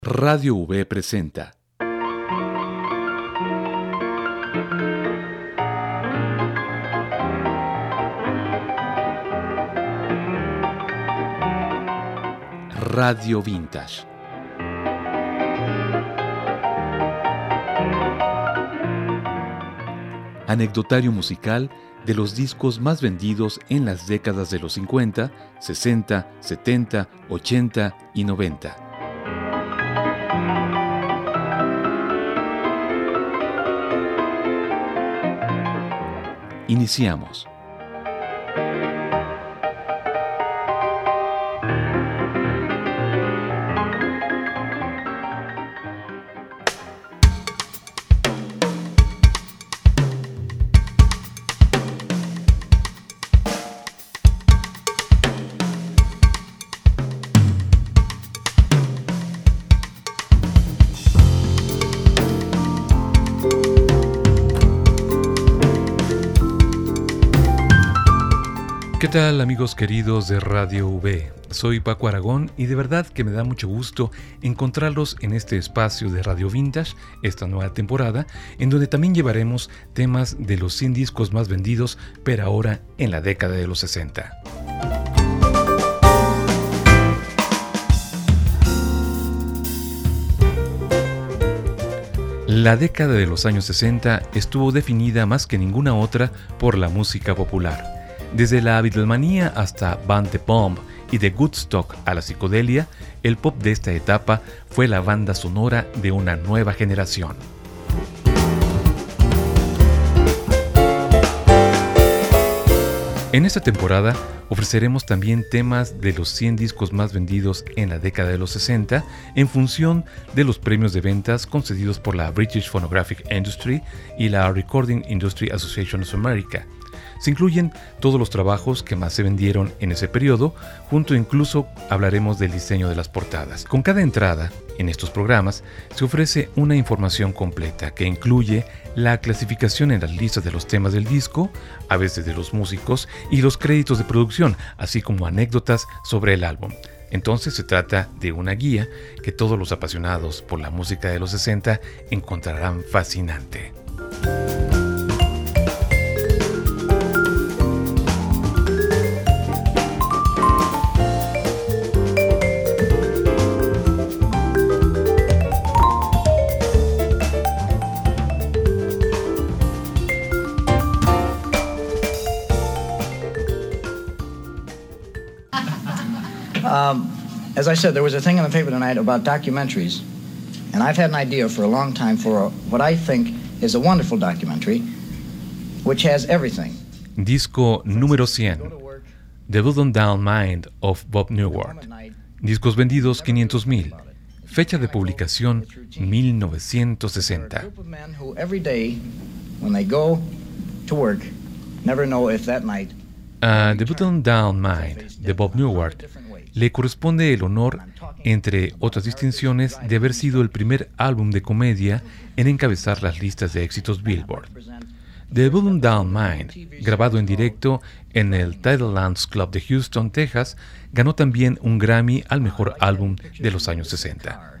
Radio V presenta Radio Vintage. Anecdotario musical de los discos más vendidos en las décadas de los 50, 60, 70, 80 y 90. Iniciamos. ¿Qué tal, amigos queridos de Radio V? Soy Paco Aragón y de verdad que me da mucho gusto encontrarlos en este espacio de Radio Vintage, esta nueva temporada, en donde también llevaremos temas de los 100 discos más vendidos, pero ahora en la década de los 60. La década de los años 60 estuvo definida más que ninguna otra por la música popular. Desde la Beatlemanía hasta Band the Bomb y de Woodstock a la psicodelia, el pop de esta etapa fue la banda sonora de una nueva generación. En esta temporada ofreceremos también temas de los 100 discos más vendidos en la década de los 60 en función de los premios de ventas concedidos por la British Phonographic Industry y la Recording Industry Association of America. Se incluyen todos los trabajos que más se vendieron en ese periodo, junto incluso hablaremos del diseño de las portadas. Con cada entrada en estos programas se ofrece una información completa que incluye la clasificación en las listas de los temas del disco, a veces de los músicos y los créditos de producción, así como anécdotas sobre el álbum. Entonces se trata de una guía que todos los apasionados por la música de los 60 encontrarán fascinante. As I said, there was a thing in the paper tonight about documentaries, and I've had an idea for a long time for what I think is a wonderful documentary, which has everything. Disco número 100, The Button Down Mind of Bob Newhart. Discos vendidos 500,000. Fecha de publicación 1960. A The Button Down Mind de Bob Newhart le corresponde el honor, entre otras distinciones, de haber sido el primer álbum de comedia en encabezar las listas de éxitos Billboard. The Button Down Mind, grabado en directo en el Tidelands Club de Houston, Texas, ganó también un Grammy al mejor álbum de los años 60.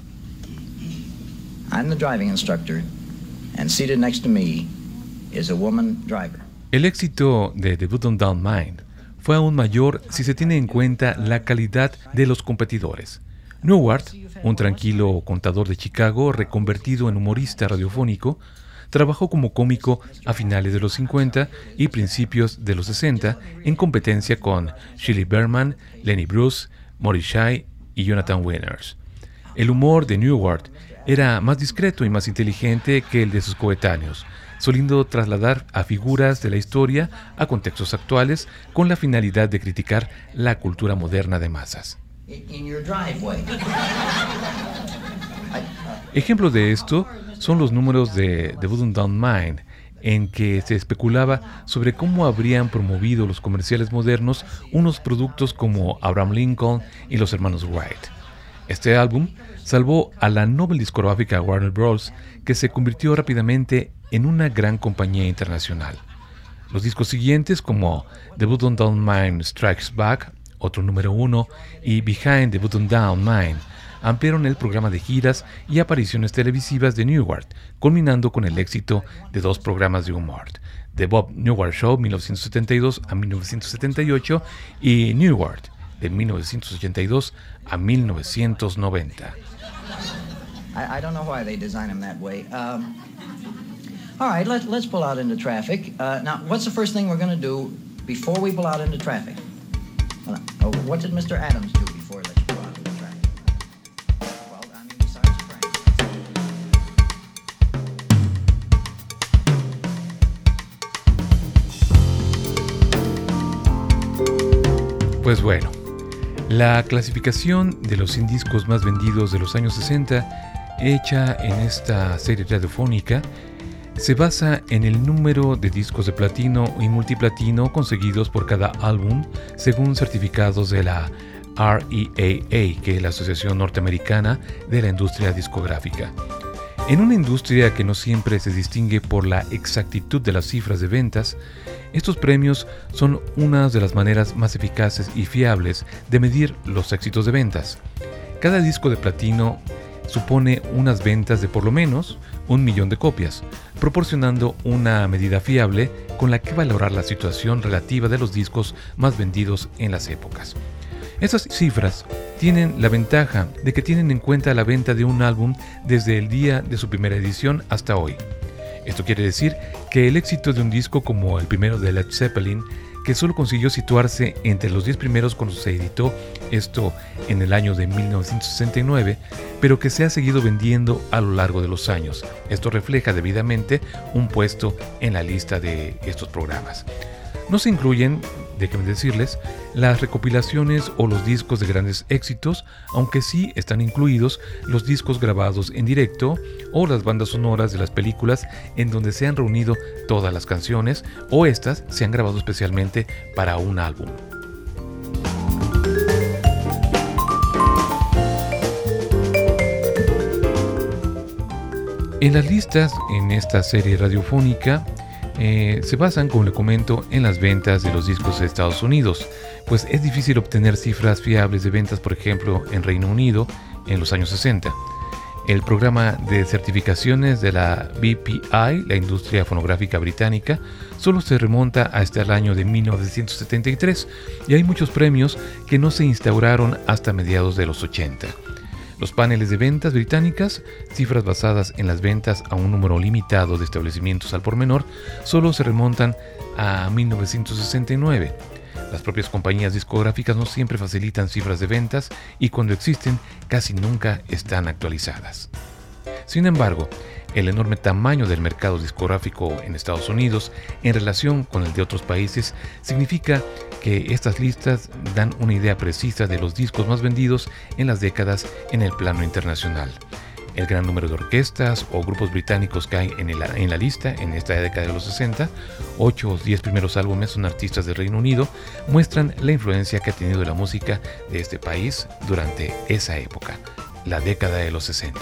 I'm the driving instructor, and seated next to me is a woman driver. El éxito de The Button Down Mind fue aún mayor si se tiene en cuenta la calidad de los competidores. Newhart, un tranquilo contador de Chicago reconvertido en humorista radiofónico, trabajó como cómico a finales de los 50 y principios de los 60 en competencia con Shirley Berman, Lenny Bruce, Morris Shea y Jonathan Winters. El humor de Newhart era más discreto y más inteligente que el de sus coetáneos, soliendo trasladar a figuras de la historia a contextos actuales con la finalidad de criticar la cultura moderna de masas. Ejemplo de esto son los números de The Button Down Mind, en que se especulaba sobre cómo habrían promovido los comerciales modernos unos productos como Abraham Lincoln y los hermanos Wright. Este álbum salvó a la Nobel discográfica Warner Bros., que se convirtió rápidamente en una gran compañía internacional. Los discos siguientes, como The Button Down Mind Strikes Back, otro número 1, y Behind the Button Down Mind, ampliaron el programa de giras y apariciones televisivas de Newhart, culminando con el éxito de 2 programas de humor: The Bob Newhart Show 1972 a 1978 y Newhart de 1982 a 1990. I don't know why they design them that way. All right, let's pull out into traffic. Now, what's the first thing we're going to do before we pull out into traffic? What did Mr. Adams do before he let you pull out into traffic? Well, I mean, besides Frank. Pues bueno, la clasificación de los 100 discos más vendidos de los años 60, hecha en esta serie radiofónica, se basa en el número de discos de platino y multiplatino conseguidos por cada álbum, según certificados de la REAA, que es la Asociación Norteamericana de la Industria Discográfica. En una industria que no siempre se distingue por la exactitud de las cifras de ventas, estos premios son una de las maneras más eficaces y fiables de medir los éxitos de ventas. Cada disco de platino supone unas ventas de por lo menos 1 millón de copias, proporcionando una medida fiable con la que valorar la situación relativa de los discos más vendidos en las épocas. Estas cifras tienen la ventaja de que tienen en cuenta la venta de un álbum desde el día de su primera edición hasta hoy. Esto quiere decir que el éxito de un disco como el primero de Led Zeppelin, que solo consiguió situarse entre los 10 primeros cuando se editó esto en el año de 1969, pero que se ha seguido vendiendo a lo largo de los años. Esto refleja debidamente un puesto en la lista de estos programas. No se incluyen, déjenme decirles, las recopilaciones o los discos de grandes éxitos, aunque sí están incluidos los discos grabados en directo o las bandas sonoras de las películas en donde se han reunido todas las canciones o estas se han grabado especialmente para un álbum. En las listas en esta serie radiofónica se basan, como le comento, en las ventas de los discos de Estados Unidos, pues es difícil obtener cifras fiables de ventas, por ejemplo, en Reino Unido en los años 60. El programa de certificaciones de la BPI, la industria fonográfica británica, solo se remonta hasta el año de 1973 y hay muchos premios que no se instauraron hasta mediados de los 80. Los paneles de ventas británicas, cifras basadas en las ventas a un número limitado de establecimientos al por menor, solo se remontan a 1969. Las propias compañías discográficas no siempre facilitan cifras de ventas y cuando existen casi nunca están actualizadas. Sin embargo, el enorme tamaño del mercado discográfico en Estados Unidos en relación con el de otros países significa que estas listas dan una idea precisa de los discos más vendidos en las décadas en el plano internacional. El gran número de orquestas o grupos británicos que hay en la lista en esta década de los 60, 8 o 10 primeros álbumes son artistas del Reino Unido, muestran la influencia que ha tenido la música de este país durante esa época, la década de los 60.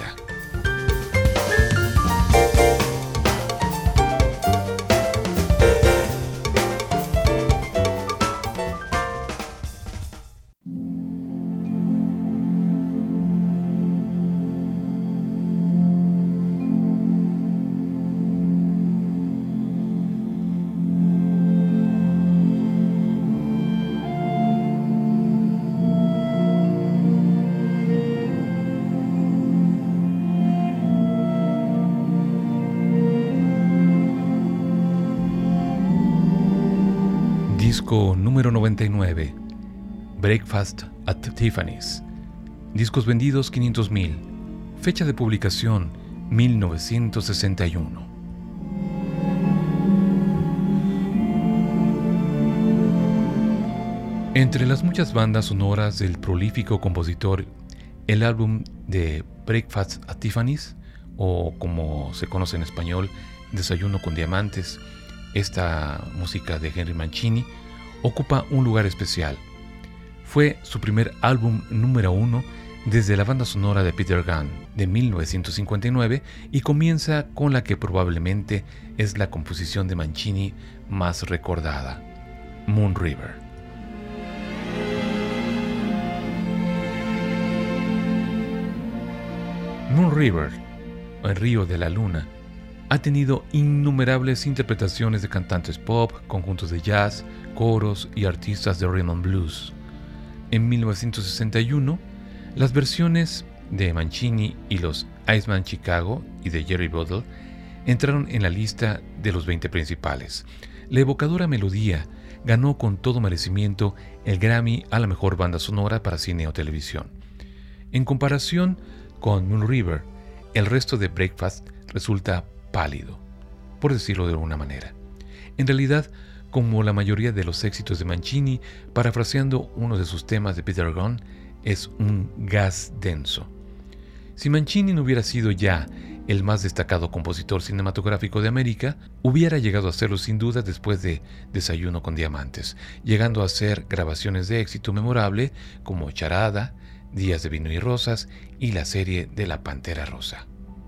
Disco número 99, Breakfast at Tiffany's. Discos vendidos 500,000. Fecha de publicación 1961. Entre las muchas bandas sonoras del prolífico compositor, el álbum de Breakfast at Tiffany's, o como se conoce en español, Desayuno con Diamantes, esta música de Henry Mancini, ocupa un lugar especial. Fue su primer álbum número 1 desde la banda sonora de Peter Gunn de 1959 y comienza con la que probablemente es la composición de Mancini más recordada, Moon River. Moon River, el río de la luna, ha tenido innumerables interpretaciones de cantantes pop, conjuntos de jazz, coros y artistas de rhythm and blues. En 1961, las versiones de Mancini y los Iceman Chicago y de Jerry Butler entraron en la lista de los 20 principales. La evocadora melodía ganó con todo merecimiento el Grammy a la mejor banda sonora para cine o televisión. En comparación con Moon River, el resto de Breakfast resulta pálido, por decirlo de alguna manera. En realidad, como la mayoría de los éxitos de Mancini, parafraseando uno de sus temas de Peter Gunn, es un gas denso. Si Mancini no hubiera sido ya el más destacado compositor cinematográfico de América, hubiera llegado a serlo sin duda después de Desayuno con Diamantes, llegando a hacer grabaciones de éxito memorable como Charada, Días de Vino y Rosas y la serie de La Pantera Rosa.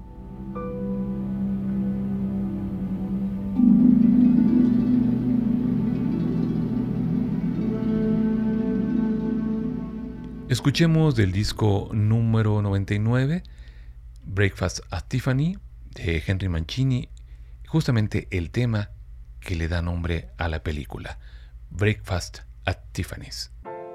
Escuchemos del disco número 99, Breakfast at Tiffany, de Henry Mancini, justamente el tema que le da nombre a la película, Breakfast at Tiffany's.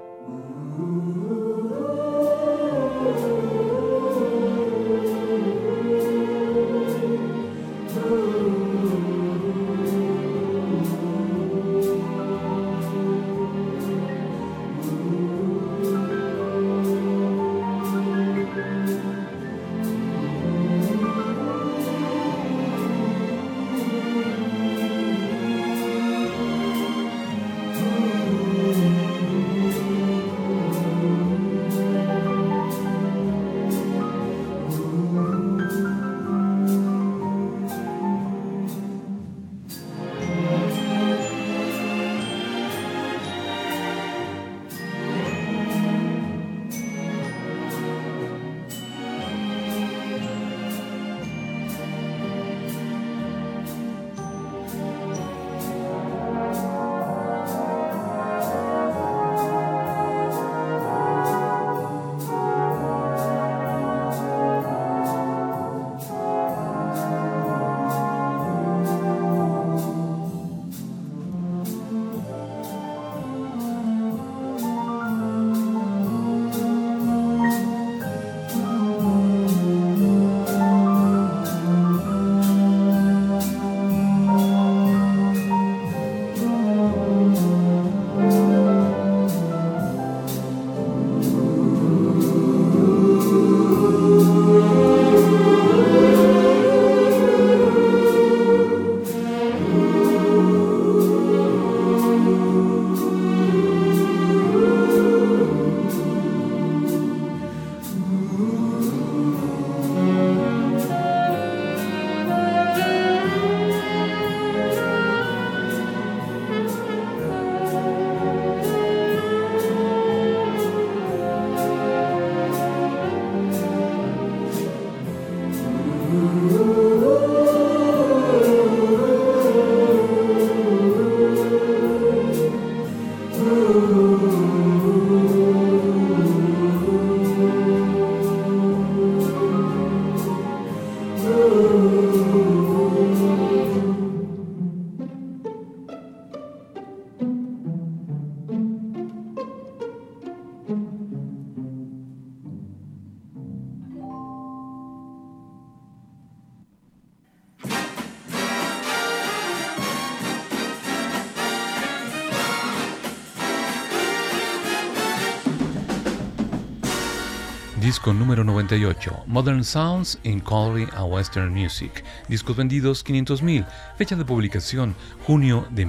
Disco número 98, Modern Sounds in Country and Western Music. Discos vendidos 500,000. Fecha de publicación, junio de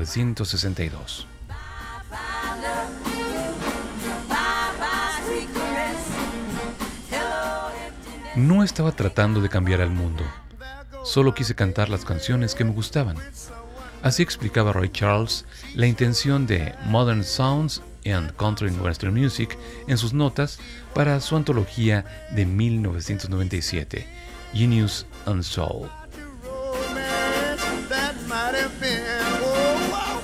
1962. No estaba tratando de cambiar al mundo. Solo quise cantar las canciones que me gustaban. Así explicaba Ray Charles la intención de Modern Sounds and Country and Western Music en sus notas para su antología de 1997, Genius and Soul.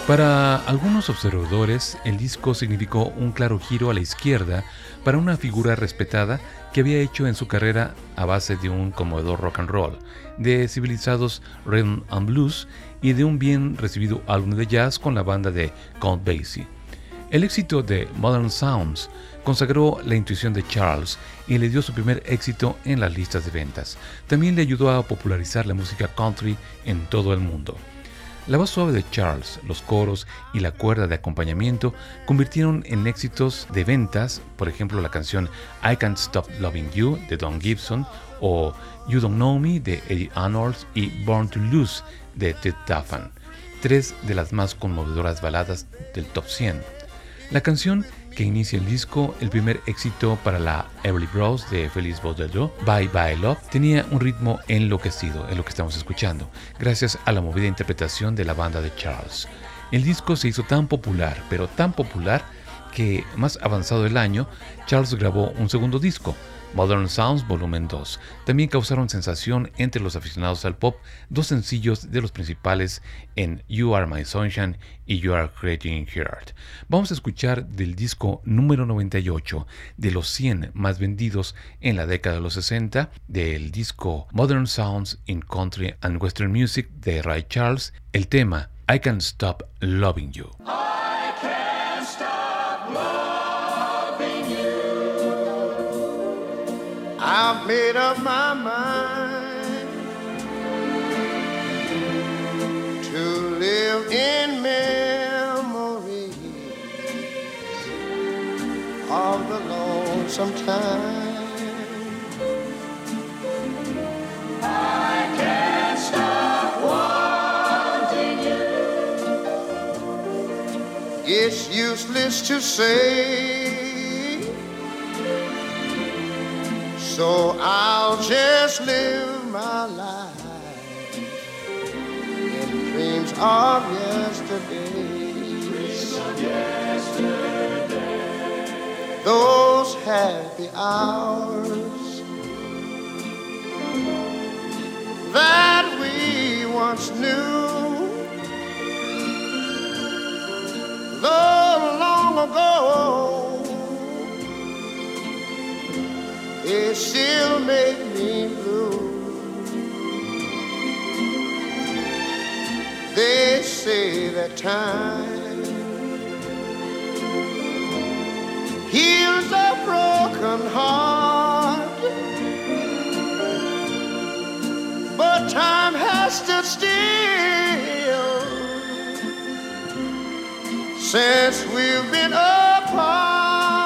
Para algunos observadores, el disco significó un claro giro a la izquierda para una figura respetada que había hecho en su carrera a base de un conmovedor rock and roll, de civilizados rhythm and blues y de un bien recibido álbum de jazz con la banda de Count Basie. El éxito de Modern Sounds consagró la intuición de Charles y le dio su primer éxito en las listas de ventas. También le ayudó a popularizar la música country en todo el mundo. La voz suave de Charles, los coros y la cuerda de acompañamiento convirtieron en éxitos de ventas, por ejemplo la canción I Can't Stop Loving You de Don Gibson o You Don't Know Me de Eddie Arnold y Born to Lose de Ted Duffan, tres de las más conmovedoras baladas del Top 100. La canción que inicia el disco, el primer éxito para la Everly Bros de Félix Baudelaire, Bye Bye Love, tenía un ritmo enloquecido, es lo que estamos escuchando, gracias a la movida interpretación de la banda de Charles. El disco se hizo tan popular, pero tan popular, que más avanzado el año, Charles grabó un segundo disco, Modern Sounds Volumen 2. También causaron sensación entre los aficionados al pop dos sencillos de los principales en You Are My Sunshine y You Are Creating Heart. Vamos a escuchar del disco número 98 de los 100 más vendidos en la década de los 60, del disco Modern Sounds in Country and Western Music de Ray Charles, el tema I Can't Stop Loving You. I can't stop loving you. I've made up my mind to live in memories of the lonesome time. I can't stop wanting you. It's useless to say, so I'll just live my life in dreams of yesterday. Dreams of yesterday. Those happy hours that we once knew, though long ago, it still make me blue. They say that time heals a broken heart, but time has stood still since we've been apart.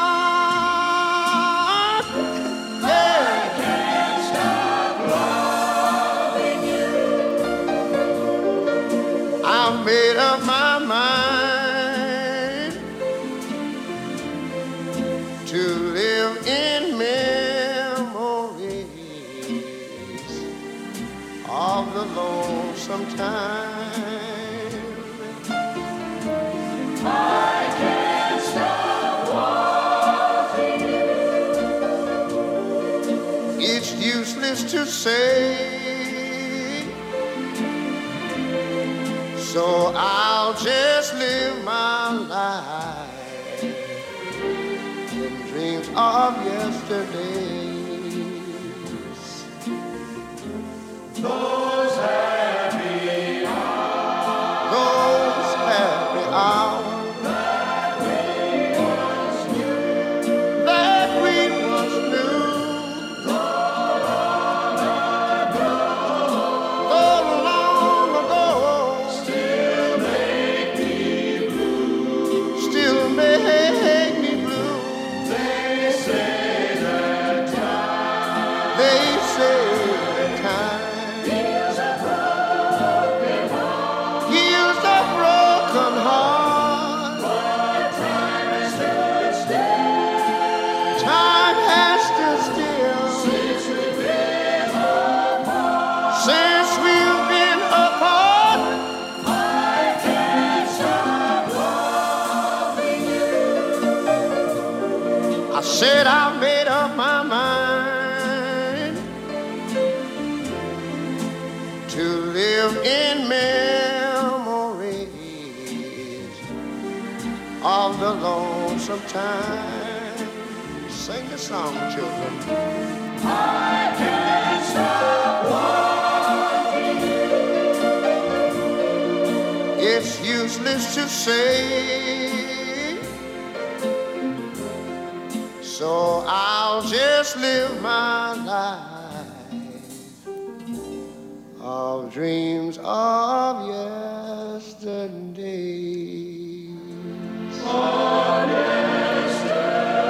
Made up my mind to live in memories of the lonesome time. I can't stop wanting you. It's useless to say, so I'll just live my life in dreams of yesterdays. Those happy hours. Those happy hours that we once knew. That we once knew. Said I made up my mind to live in memories the lonesome time. Sing the song, children. I can't stop wanting you. It's useless to say, so I'll just live my life of dreams of yesterday. Of yesterday.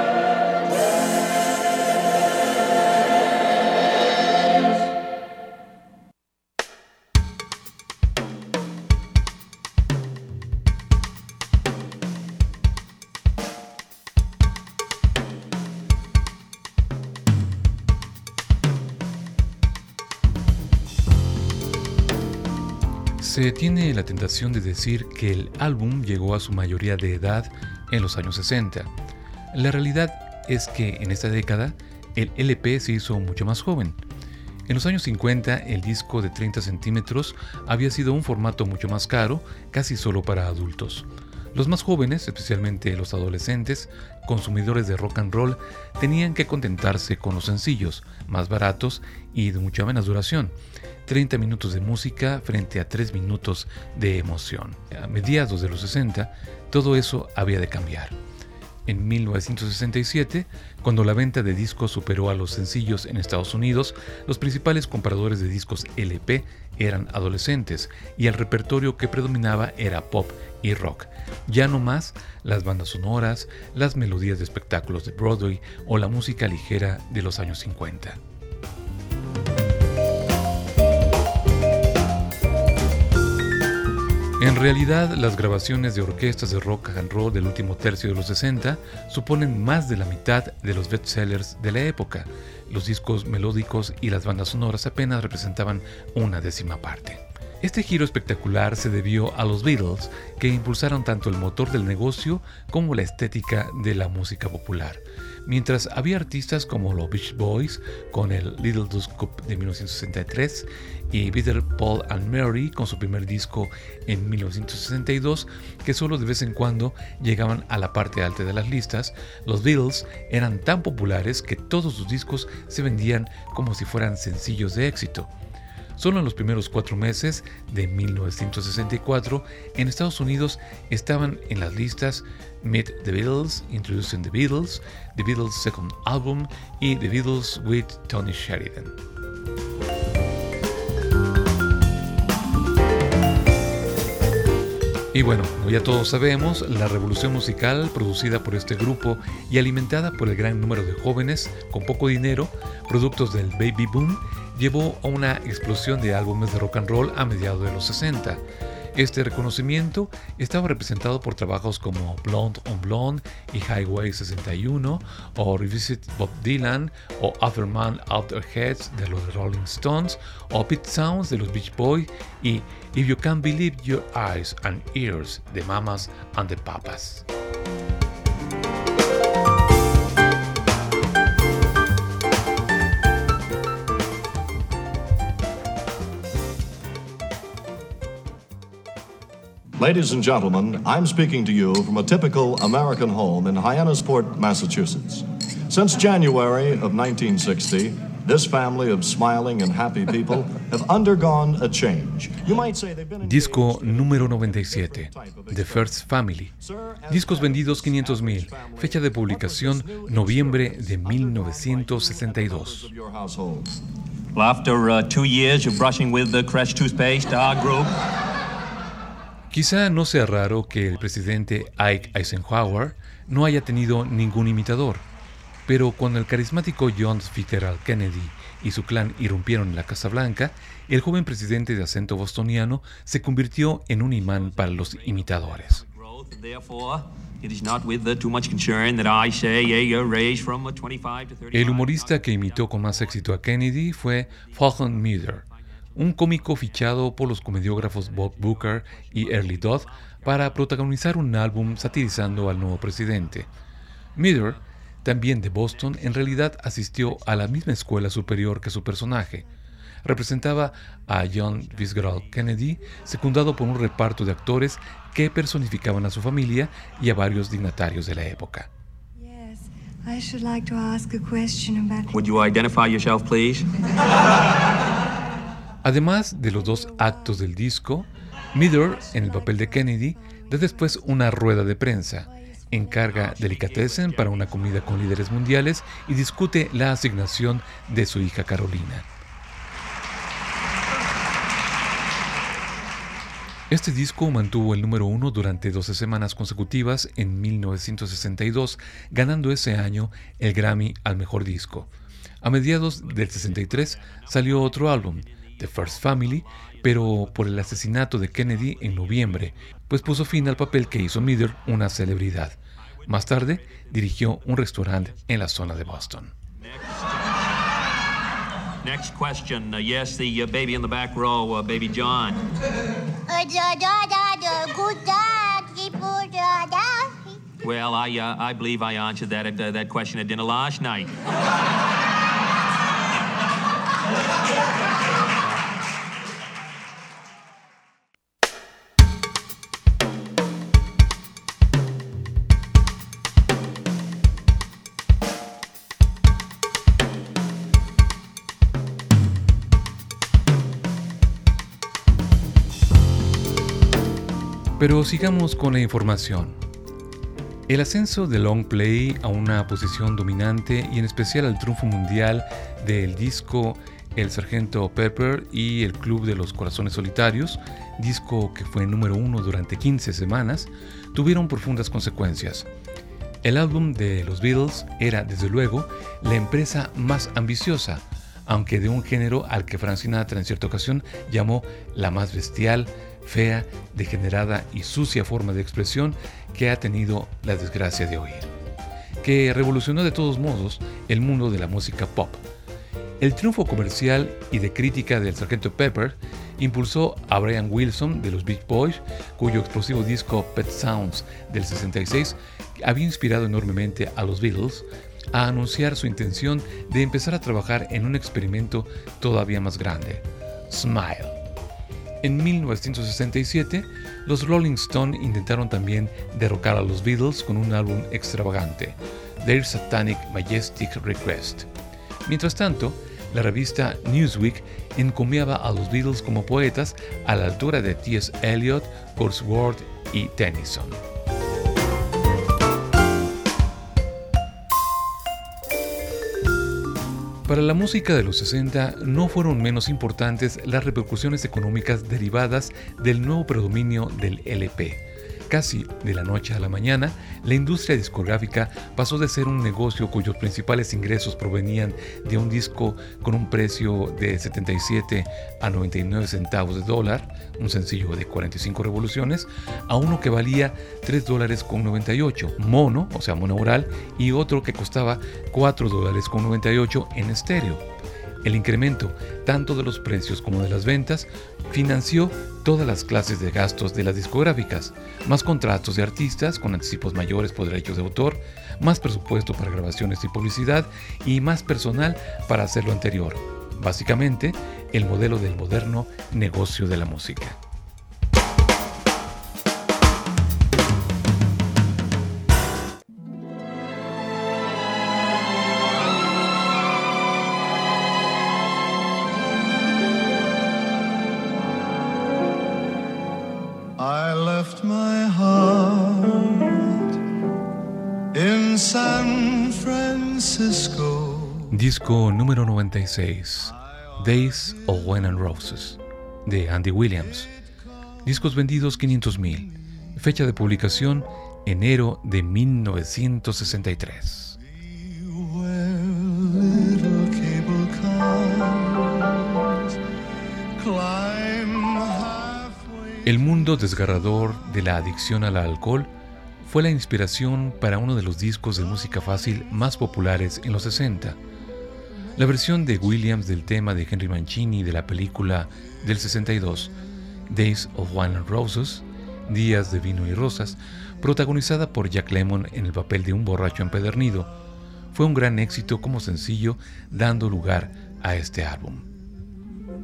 Se tiene la tentación de decir que el álbum llegó a su mayoría de edad en los años 60. La realidad es que en esta década el LP se hizo mucho más joven. En los años 50 el disco de 30 centímetros había sido un formato mucho más caro, casi solo para adultos. Los más jóvenes, especialmente los adolescentes, consumidores de rock and roll, tenían que contentarse con los sencillos, más baratos y de mucha menos duración. 30 minutos de música frente a 3 minutos de emoción. A mediados de los 60, todo eso había de cambiar. En 1967, cuando la venta de discos superó a los sencillos en Estados Unidos, los principales compradores de discos LP eran adolescentes y el repertorio que predominaba era pop y rock. Ya no más las bandas sonoras, las melodías de espectáculos de Broadway o la música ligera de los años 50. En realidad, las grabaciones de orquestas de rock and roll del último tercio de los 60 suponen más de la mitad de los bestsellers de la época. Los discos melódicos y las bandas sonoras apenas representaban una décima parte. Este giro espectacular se debió a los Beatles, que impulsaron tanto el motor del negocio como la estética de la música popular. Mientras había artistas como los Beach Boys con el Little Deuce Coupe de 1963 y Peter, Paul and Mary con su primer disco en 1962, que solo de vez en cuando llegaban a la parte alta de las listas, los Beatles eran tan populares que todos sus discos se vendían como si fueran sencillos de éxito. Solo en los primeros 4 meses de 1964, en Estados Unidos estaban en las listas Meet the Beatles, Introducing the Beatles Second Album y The Beatles with Tony Sheridan. Y bueno, como ya todos sabemos, la revolución musical producida por este grupo y alimentada por el gran número de jóvenes con poco dinero, productos del baby boom, llevó a una explosión de álbumes de rock and roll a mediados de los 60. Este reconocimiento estaba representado por trabajos como Blonde on Blonde y Highway 61, o Revisit Bob Dylan, o Other Man Other Heads de los Rolling Stones, o Pete Sounds de los Beach Boys y If You Can't Believe Your Eyes and Ears de Mamas and the Papas. Ladies and gentlemen, I'm speaking to you from a typical American home in Hyannisport, Massachusetts. Since January of 1960, this family of smiling and happy people have undergone a change. You might say they've been Disco número 97, The First Family. Discos vendidos 500,000. Fecha de publicación noviembre de 1962. Well, after 2 years of brushing with the Crest toothpaste, our group. Quizá no sea raro que el presidente Ike Eisenhower no haya tenido ningún imitador, pero cuando el carismático John Fitzgerald Kennedy y su clan irrumpieron en la Casa Blanca, el joven presidente de acento bostoniano se convirtió en un imán para los imitadores. El humorista que imitó con más éxito a Kennedy fue Falcon Meader, un cómico fichado por los comediógrafos Bob Booker y Early Dodd para protagonizar un álbum satirizando al nuevo presidente. Meader, también de Boston, en realidad asistió a la misma escuela superior que su personaje. representaba a John Fitzgerald Kennedy, secundado por un reparto de actores que personificaban a su familia y a varios dignatarios de la época. I should like to ask a question about... Would you identify yourself, please? Además de los dos actos del disco, Meador, en el papel de Kennedy, da después una rueda de prensa, encarga delicatessen para una comida con líderes mundiales y discute la asignación de su hija Carolina. Este disco mantuvo el número 1 durante 12 semanas consecutivas en 1962, ganando ese año el Grammy al mejor disco. A mediados del 63 salió otro álbum, The First Family, pero por el asesinato de Kennedy en noviembre, pues puso fin al papel que hizo Meador una celebridad. Más tarde dirigió un restaurante en la zona de Boston. Next question. Yes, the baby in the back row, baby John. Well, I believe I answered that question at dinner last night. Pero sigamos con la información. El ascenso de Long Play a una posición dominante y en especial al triunfo mundial del disco El Sargento Pepper y El Club de los Corazones Solitarios, disco que fue número 1 durante 15 semanas, tuvieron profundas consecuencias. El álbum de los Beatles era, desde luego, la empresa más ambiciosa, aunque de un género al que Frank Sinatra en cierta ocasión llamó la más bestial, fea, degenerada y sucia forma de expresión que ha tenido la desgracia de oír, que revolucionó de todos modos el mundo de la música pop. El triunfo comercial y de crítica del Sgt. Pepper impulsó a Brian Wilson de los Beach Boys, cuyo explosivo disco Pet Sounds del 66 había inspirado enormemente a los Beatles, a anunciar su intención de empezar a trabajar en un experimento todavía más grande, Smile. En 1967, los Rolling Stones intentaron también derrocar a los Beatles con un álbum extravagante, Their Satanic Majestic Request. Mientras tanto, la revista Newsweek encomiaba a los Beatles como poetas a la altura de T.S. Eliot, Wordsworth y Tennyson. Para la música de los 60 no fueron menos importantes las repercusiones económicas derivadas del nuevo predominio del LP. Casi de la noche a la mañana, la industria discográfica pasó de ser un negocio cuyos principales ingresos provenían de un disco con un precio de 77 a 99 centavos de dólar, un sencillo de 45 revoluciones, a uno que valía $3.98 mono, o sea monaural, y otro que costaba $4.98 en estéreo. El incremento tanto de los precios como de las ventas financió todas las clases de gastos de las discográficas, más contratos de artistas con anticipos mayores por derechos de autor, más presupuesto para grabaciones y publicidad y más personal para hacer lo anterior. Básicamente, el modelo del moderno negocio de la música. I left my heart in San Francisco. Disco número 96, Days of Wine and Roses, de Andy Williams. Discos vendidos 500,000. Fecha de publicación, enero de 1963. El mundo desgarrador de la adicción al alcohol fue la inspiración para uno de los discos de música fácil más populares en los 60. La versión de Williams del tema de Henry Mancini de la película del 62, Days of Wine and Roses, Días de Vino y Rosas, protagonizada por Jack Lemmon en el papel de un borracho empedernido, fue un gran éxito como sencillo, dando lugar a este álbum.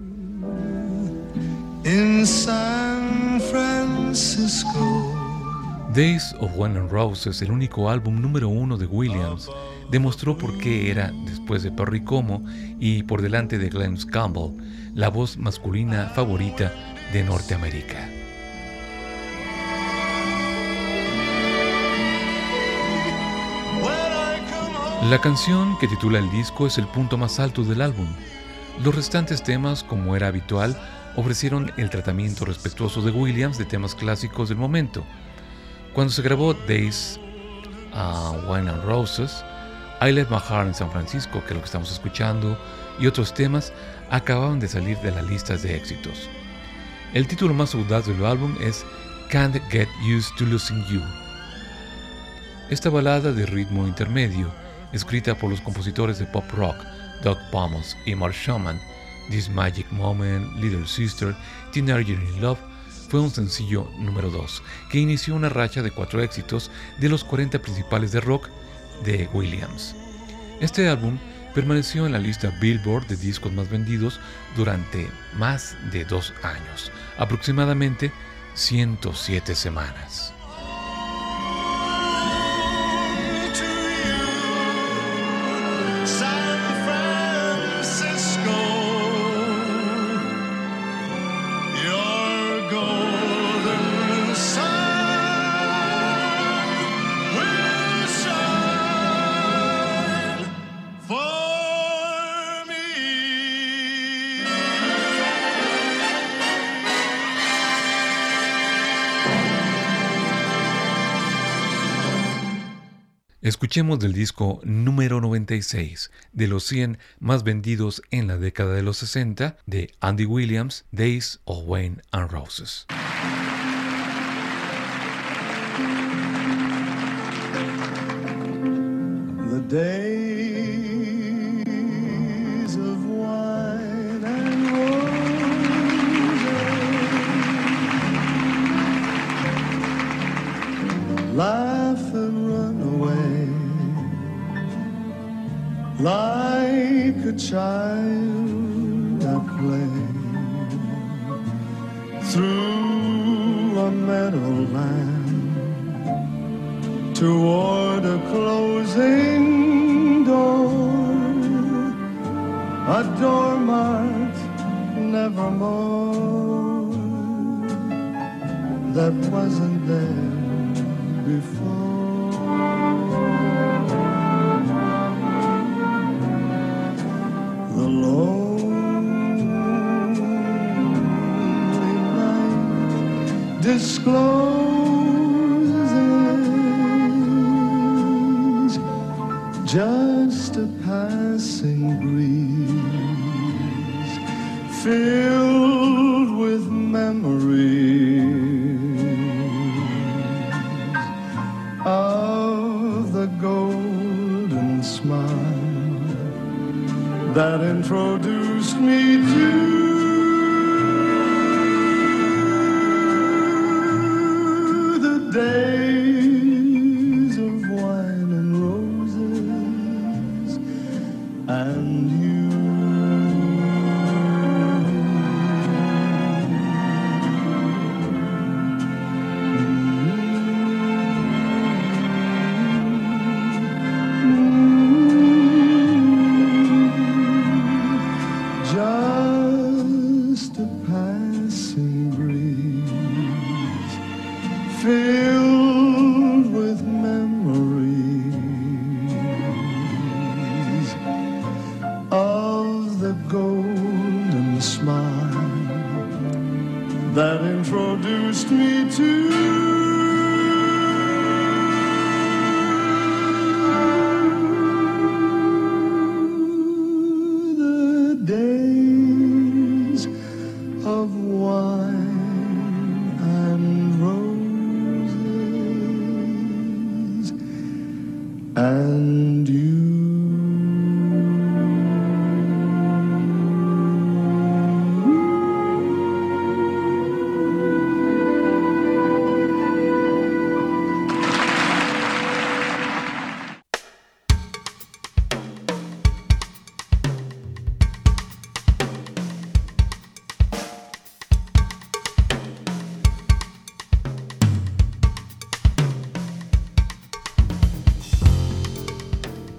in San Francisco. Days of Wine and Roses, el único álbum número 1 de Williams, demostró por qué era, después de Perry Como y por delante de Glenn Campbell, la voz masculina favorita de Norteamérica. La canción que titula el disco es el punto más alto del álbum. Los restantes temas, como era habitual, ofrecieron el tratamiento respetuoso de Williams de temas clásicos del momento. Cuando se grabó Days, Wine and Roses, I Left My Heart in San Francisco, que es lo que estamos escuchando, y otros temas acababan de salir de las listas de éxitos. El título más audaz del álbum es Can't Get Used to Losing You. Esta balada de ritmo intermedio, escrita por los compositores de pop rock Doug Pomus y Mark Schumann, This Magic Moment, Little Sister, Teenager in Love, fue un sencillo número 2 que inició una racha de 4 éxitos de los 40 principales de rock de Williams. Este álbum permaneció en la lista Billboard de discos más vendidos durante más de 2 años, aproximadamente 107 semanas. Escuchemos del disco número 96 de los 100 más vendidos en la década de los 60 de Andy Williams, Days of Wine and Roses. The days of wine and roses, laugh and run away like a child at play through a meadowland toward a closing door, a door marked nevermore that wasn't there before. The lonely night discloses just a passing breeze filled with memories of the golden smile that introduced me to the days of wine and roses and you. Just a passing breeze filled with memories of the golden smile that introduced me to of wine and roses and you.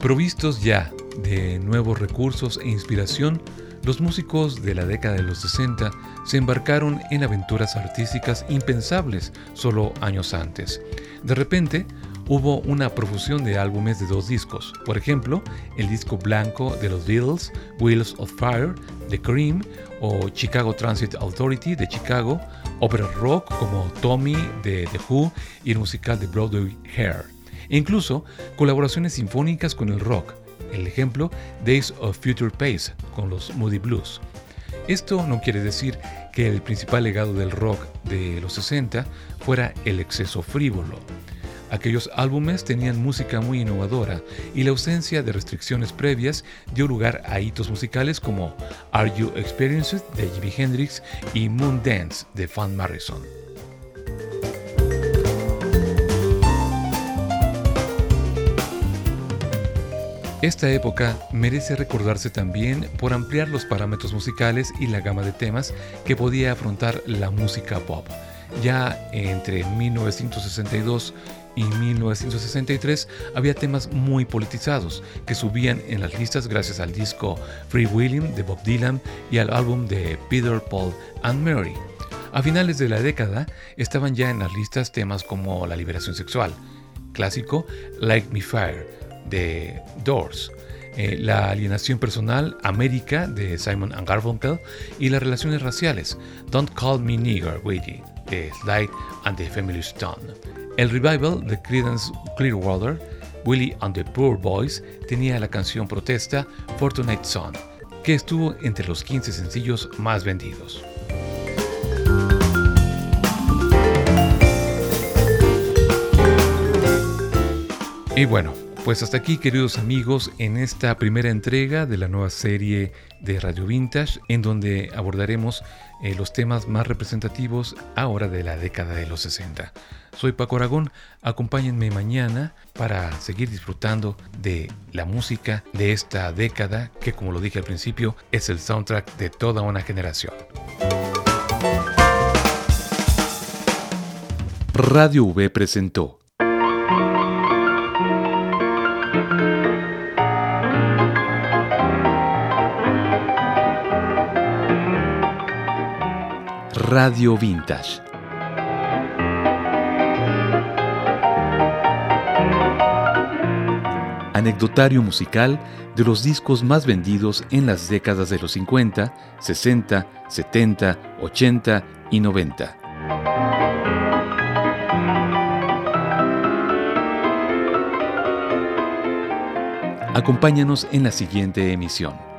Provistos ya de nuevos recursos e inspiración, los músicos de la década de los 60 se embarcaron en aventuras artísticas impensables solo años antes. De repente, hubo una profusión de álbumes de 2 discos. Por ejemplo, el disco blanco de los Beatles, Wheels of Fire, de Cream, o Chicago Transit Authority, de Chicago, ópera rock como Tommy, de The Who, y el musical de Broadway Hair. E incluso colaboraciones sinfónicas con el rock. El ejemplo, Days of Future Past, con los Moody Blues. Esto no quiere decir que el principal legado del rock de los 60 fuera el exceso frívolo. Aquellos álbumes tenían música muy innovadora y la ausencia de restricciones previas dio lugar a hitos musicales como Are You Experienced de Jimi Hendrix y Moon Dance de Van Morrison. Esta época merece recordarse también por ampliar los parámetros musicales y la gama de temas que podía afrontar la música pop. Ya entre 1962 y 1963 había temas muy politizados que subían en las listas gracias al disco Free Willing de Bob Dylan y al álbum de Peter, Paul and Mary. A finales de la década estaban ya en las listas temas como la liberación sexual, clásico Light Me Fire de Doors, la alienación personal, América de Simon & Garfunkel, y las relaciones raciales, Don't Call Me Nigger, Waiting de Sly and the Family Stone. El revival de Creedence Clearwater, Willie and the Poor Boys, tenía la canción protesta Fortunate Son, que estuvo entre los 15 sencillos más vendidos. Y bueno, pues hasta aquí, queridos amigos, en esta primera entrega de la nueva serie de Radio Vintage, en donde abordaremos los temas más representativos ahora de la década de los 60. Soy Paco Aragón, acompáñenme mañana para seguir disfrutando de la música de esta década que, como lo dije al principio, es el soundtrack de toda una generación. Radio V presentó Radio Vintage. Anecdotario musical de los discos más vendidos en las décadas de los 50, 60, 70, 80 y 90. Acompáñanos en la siguiente emisión.